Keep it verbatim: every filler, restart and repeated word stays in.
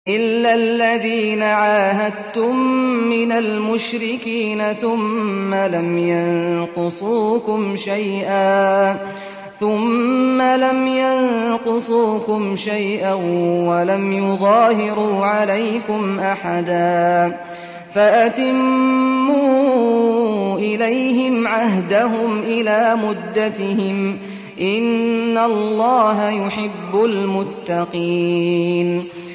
إِلَّا الَّذِينَ عَاهَدتُّم مِّنَ الْمُشْرِكِينَ ثُمَّ لَمْ يَنقُصُوكُمْ شَيْئًا ثُمَّ لَمْ يَنقُصُوكُمْ شَيْئًا وَلَمْ يُظَاهِرُوا عَلَيْكُمْ أَحَدًا فَأَتِمُّوا إِلَيْهِمْ عَهْدَهُمْ إِلَىٰ مُدَّتِهِمْ ۚ إِنَّ اللَّهَ يُحِبُّ الْمُتَّقِينَ